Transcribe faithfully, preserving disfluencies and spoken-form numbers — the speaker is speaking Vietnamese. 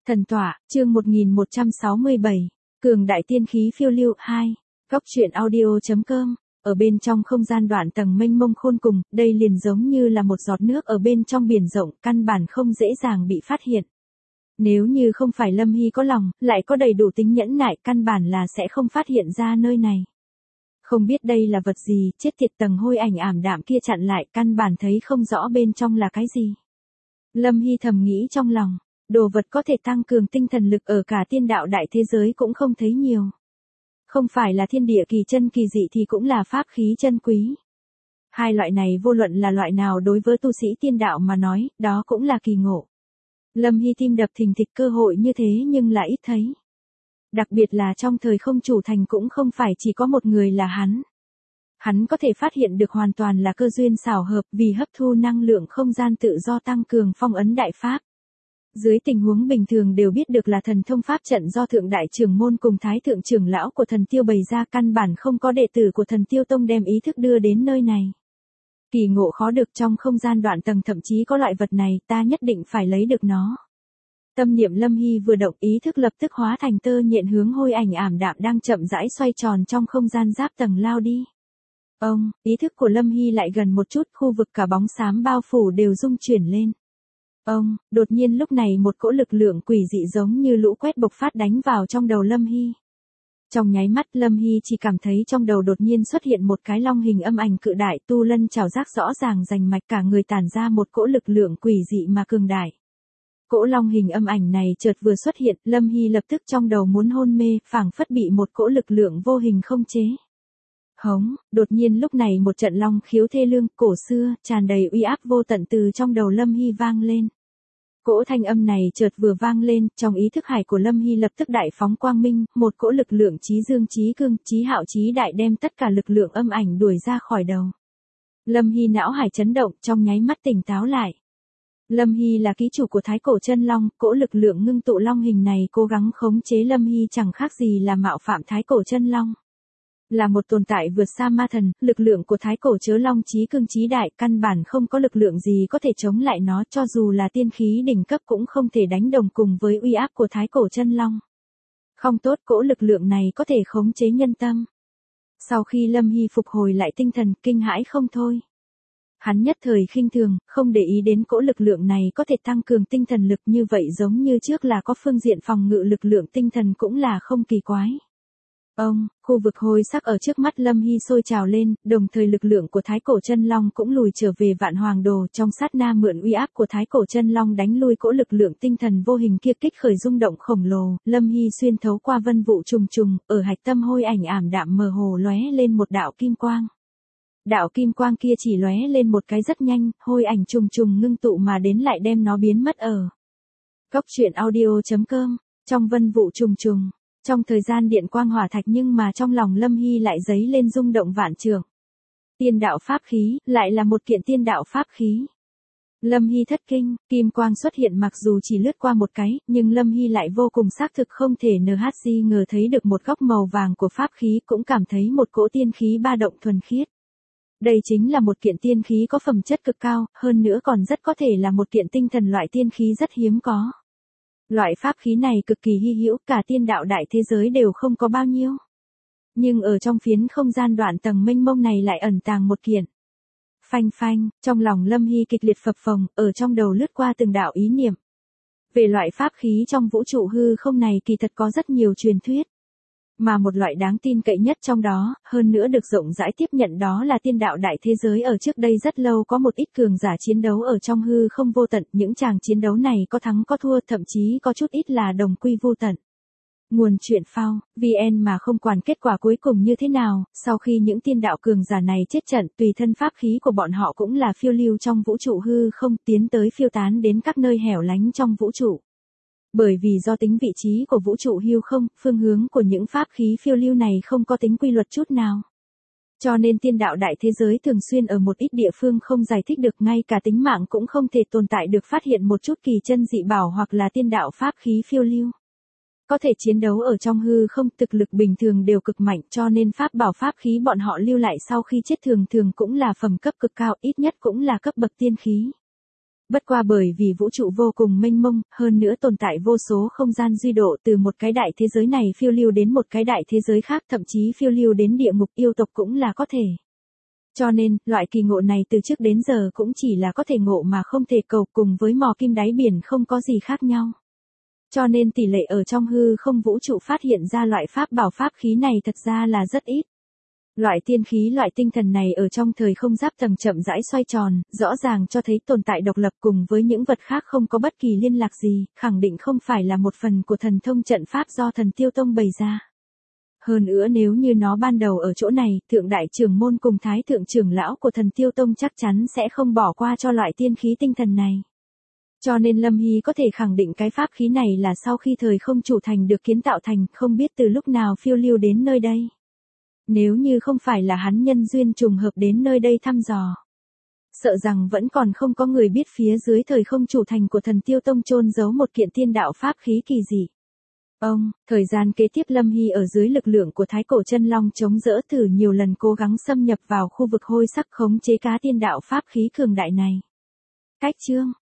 Thần tọa, chương một nghìn một trăm sáu mươi bảy, Cường đại tiên khí phiêu lưu hai, Góc truyện audio.com, ở bên trong không gian đoạn tầng mênh mông khôn cùng, đây liền giống như là một giọt nước ở bên trong biển rộng, căn bản không dễ dàng bị phát hiện. Nếu như không phải Lâm Hy có lòng, lại có đầy đủ tính nhẫn nại, căn bản là sẽ không phát hiện ra nơi này. Không biết đây là vật gì, chết tiệt, tầng hôi ảnh ảm đạm kia chặn lại, căn bản thấy không rõ bên trong là cái gì. Lâm Hy thầm nghĩ trong lòng. Đồ vật có thể tăng cường tinh thần lực ở cả tiên đạo đại thế giới cũng không thấy nhiều. Không phải là thiên địa kỳ chân kỳ dị thì cũng là pháp khí chân quý. Hai loại này vô luận là loại nào đối với tu sĩ tiên đạo mà nói, đó cũng là kỳ ngộ. Lâm Hy tim đập thình thịch, cơ hội như thế nhưng là ít thấy. Đặc biệt là trong thời không chủ thành cũng không phải chỉ có một người là hắn. Hắn có thể phát hiện được hoàn toàn là cơ duyên xảo hợp vì hấp thu năng lượng không gian tự do tăng cường phong ấn đại pháp. Dưới tình huống bình thường đều biết được là thần thông pháp trận do thượng đại trưởng môn cùng thái thượng trưởng lão của thần tiêu bày ra, căn bản không có đệ tử của thần tiêu tông đem ý thức đưa đến nơi này. Kỳ ngộ khó được, trong không gian đoạn tầng thậm chí có loại vật này, ta nhất định phải lấy được nó. Tâm niệm Lâm Hy vừa động, ý thức lập tức hóa thành tơ nhện hướng hôi ảnh ảm đạm đang chậm rãi xoay tròn trong không gian giáp tầng lao đi. Ông, ý thức của Lâm Hy lại gần một chút, khu vực cả bóng xám bao phủ đều rung chuyển lên. Ông, đột nhiên lúc này một cỗ lực lượng quỷ dị giống như lũ quét bộc phát đánh vào trong đầu Lâm Hy. Trong nháy mắt Lâm Hy chỉ cảm thấy trong đầu đột nhiên xuất hiện một cái long hình âm ảnh cự đại, tu lân trảo giác rõ ràng rành mạch, cả người tản ra một cỗ lực lượng quỷ dị mà cường đại. Cỗ long hình âm ảnh này chợt vừa xuất hiện, Lâm Hy lập tức trong đầu muốn hôn mê, phảng phất bị một cỗ lực lượng vô hình không chế. Hống, đột nhiên lúc này một trận long khiếu thê lương, cổ xưa, tràn đầy uy áp vô tận từ trong đầu Lâm Hy vang lên. Cỗ thanh âm này chợt vừa vang lên, trong ý thức hải của Lâm Hy lập tức đại phóng quang minh, một cỗ lực lượng chí dương chí cương, chí hạo chí đại đem tất cả lực lượng âm ảnh đuổi ra khỏi đầu. Lâm Hy não hải chấn động, trong nháy mắt tỉnh táo lại. Lâm Hy là ký chủ của thái cổ chân long, cỗ lực lượng ngưng tụ long hình này cố gắng khống chế Lâm Hy chẳng khác gì là mạo phạm thái cổ chân long. Là một tồn tại vượt xa ma thần, lực lượng của thái cổ chớ long chí cương chí đại, căn bản không có lực lượng gì có thể chống lại nó, cho dù là tiên khí đỉnh cấp cũng không thể đánh đồng cùng với uy áp của thái cổ chân long. Không tốt, cỗ lực lượng này có thể khống chế nhân tâm. Sau khi Lâm Hy phục hồi lại tinh thần, kinh hãi không thôi. Hắn nhất thời khinh thường, không để ý đến cỗ lực lượng này có thể tăng cường tinh thần lực, như vậy giống như trước là có phương diện phòng ngự lực lượng tinh thần cũng là không kỳ quái. Ông, khu vực hôi sắc ở trước mắt Lâm Hy sôi trào lên, đồng thời lực lượng của thái cổ chân long cũng lùi trở về vạn hoàng đồ, trong sát na mượn uy áp của thái cổ chân long đánh lui cỗ lực lượng tinh thần vô hình kia, kích khởi rung động khổng lồ. Lâm Hy xuyên thấu qua vân vụ trùng trùng, ở hạch tâm hôi ảnh ảm đạm mờ hồ lóe lên một đạo kim quang. Đạo kim quang kia chỉ lóe lên một cái rất nhanh, hôi ảnh trùng trùng ngưng tụ mà đến lại đem nó biến mất ở. Góc truyện audio.com, trong vân vụ trùng trùng. Trong thời gian điện quang hỏa thạch, nhưng mà trong lòng Lâm Hy lại dấy lên rung động vạn trượng. Tiên đạo pháp khí, lại là một kiện tiên đạo pháp khí. Lâm Hy thất kinh, kim quang xuất hiện mặc dù chỉ lướt qua một cái, nhưng Lâm Hy lại vô cùng xác thực không thể nhờ ngờ thấy được một góc màu vàng của pháp khí, cũng cảm thấy một cỗ tiên khí ba động thuần khiết. Đây chính là một kiện tiên khí có phẩm chất cực cao, hơn nữa còn rất có thể là một kiện tinh thần loại tiên khí rất hiếm có. Loại pháp khí này cực kỳ hy hữu, cả tiên đạo đại thế giới đều không có bao nhiêu. Nhưng ở trong phiến không gian đoạn tầng mênh mông này lại ẩn tàng một kiện. Phanh phanh, trong lòng Lâm Hy kịch liệt phập phồng, ở trong đầu lướt qua từng đạo ý niệm. Về loại pháp khí trong vũ trụ hư không này kỳ thật có rất nhiều truyền thuyết. Mà một loại đáng tin cậy nhất trong đó, hơn nữa được rộng rãi tiếp nhận, đó là tiên đạo đại thế giới ở trước đây rất lâu có một ít cường giả chiến đấu ở trong hư không vô tận, những tràng chiến đấu này có thắng có thua, thậm chí có chút ít là đồng quy vô tận. Nguồn truyện phao, vn mà không quản kết quả cuối cùng như thế nào, sau khi những tiên đạo cường giả này chết trận, tùy thân pháp khí của bọn họ cũng là phiêu lưu trong vũ trụ hư không, tiến tới phiêu tán đến các nơi hẻo lánh trong vũ trụ. Bởi vì do tính vị trí của vũ trụ hư không, phương hướng của những pháp khí phiêu lưu này không có tính quy luật chút nào. Cho nên tiên đạo đại thế giới thường xuyên ở một ít địa phương không giải thích được, ngay cả tính mạng cũng không thể tồn tại được, phát hiện một chút kỳ chân dị bảo hoặc là tiên đạo pháp khí phiêu lưu. Có thể chiến đấu ở trong hư không, thực lực bình thường đều cực mạnh, cho nên pháp bảo pháp khí bọn họ lưu lại sau khi chết thường thường cũng là phẩm cấp cực cao, ít nhất cũng là cấp bậc tiên khí. Bất qua bởi vì vũ trụ vô cùng mênh mông, hơn nữa tồn tại vô số không gian duy độ từ một cái đại thế giới này phiêu lưu đến một cái đại thế giới khác, thậm chí phiêu lưu đến địa ngục yêu tộc cũng là có thể. Cho nên, loại kỳ ngộ này từ trước đến giờ cũng chỉ là có thể ngộ mà không thể cầu, cùng với mò kim đáy biển không có gì khác nhau. Cho nên tỷ lệ ở trong hư không vũ trụ phát hiện ra loại pháp bảo pháp khí này thật ra là rất ít. Loại tiên khí loại tinh thần này ở trong thời không giáp tầng chậm rãi xoay tròn, rõ ràng cho thấy tồn tại độc lập cùng với những vật khác không có bất kỳ liên lạc gì, khẳng định không phải là một phần của thần thông trận pháp do thần Tiêu Tông bày ra. Hơn nữa nếu như nó ban đầu ở chỗ này, thượng đại trưởng môn cùng thái thượng trưởng lão của thần Tiêu Tông chắc chắn sẽ không bỏ qua cho loại tiên khí tinh thần này. Cho nên Lâm Hy có thể khẳng định cái pháp khí này là sau khi thời không chủ thành được kiến tạo thành, không biết từ lúc nào phiêu lưu đến nơi đây. Nếu như không phải là hắn nhân duyên trùng hợp đến nơi đây thăm dò, sợ rằng vẫn còn không có người biết phía dưới thời không chủ thành của thần Tiêu Tông chôn giấu một kiện tiên đạo pháp khí kỳ dị. Ông, thời gian kế tiếp Lâm Hy ở dưới lực lượng của Thái Cổ Chân Long chống đỡ thử nhiều lần cố gắng xâm nhập vào khu vực hôi sắc khống chế cá tiên đạo pháp khí cường đại này. Cách chương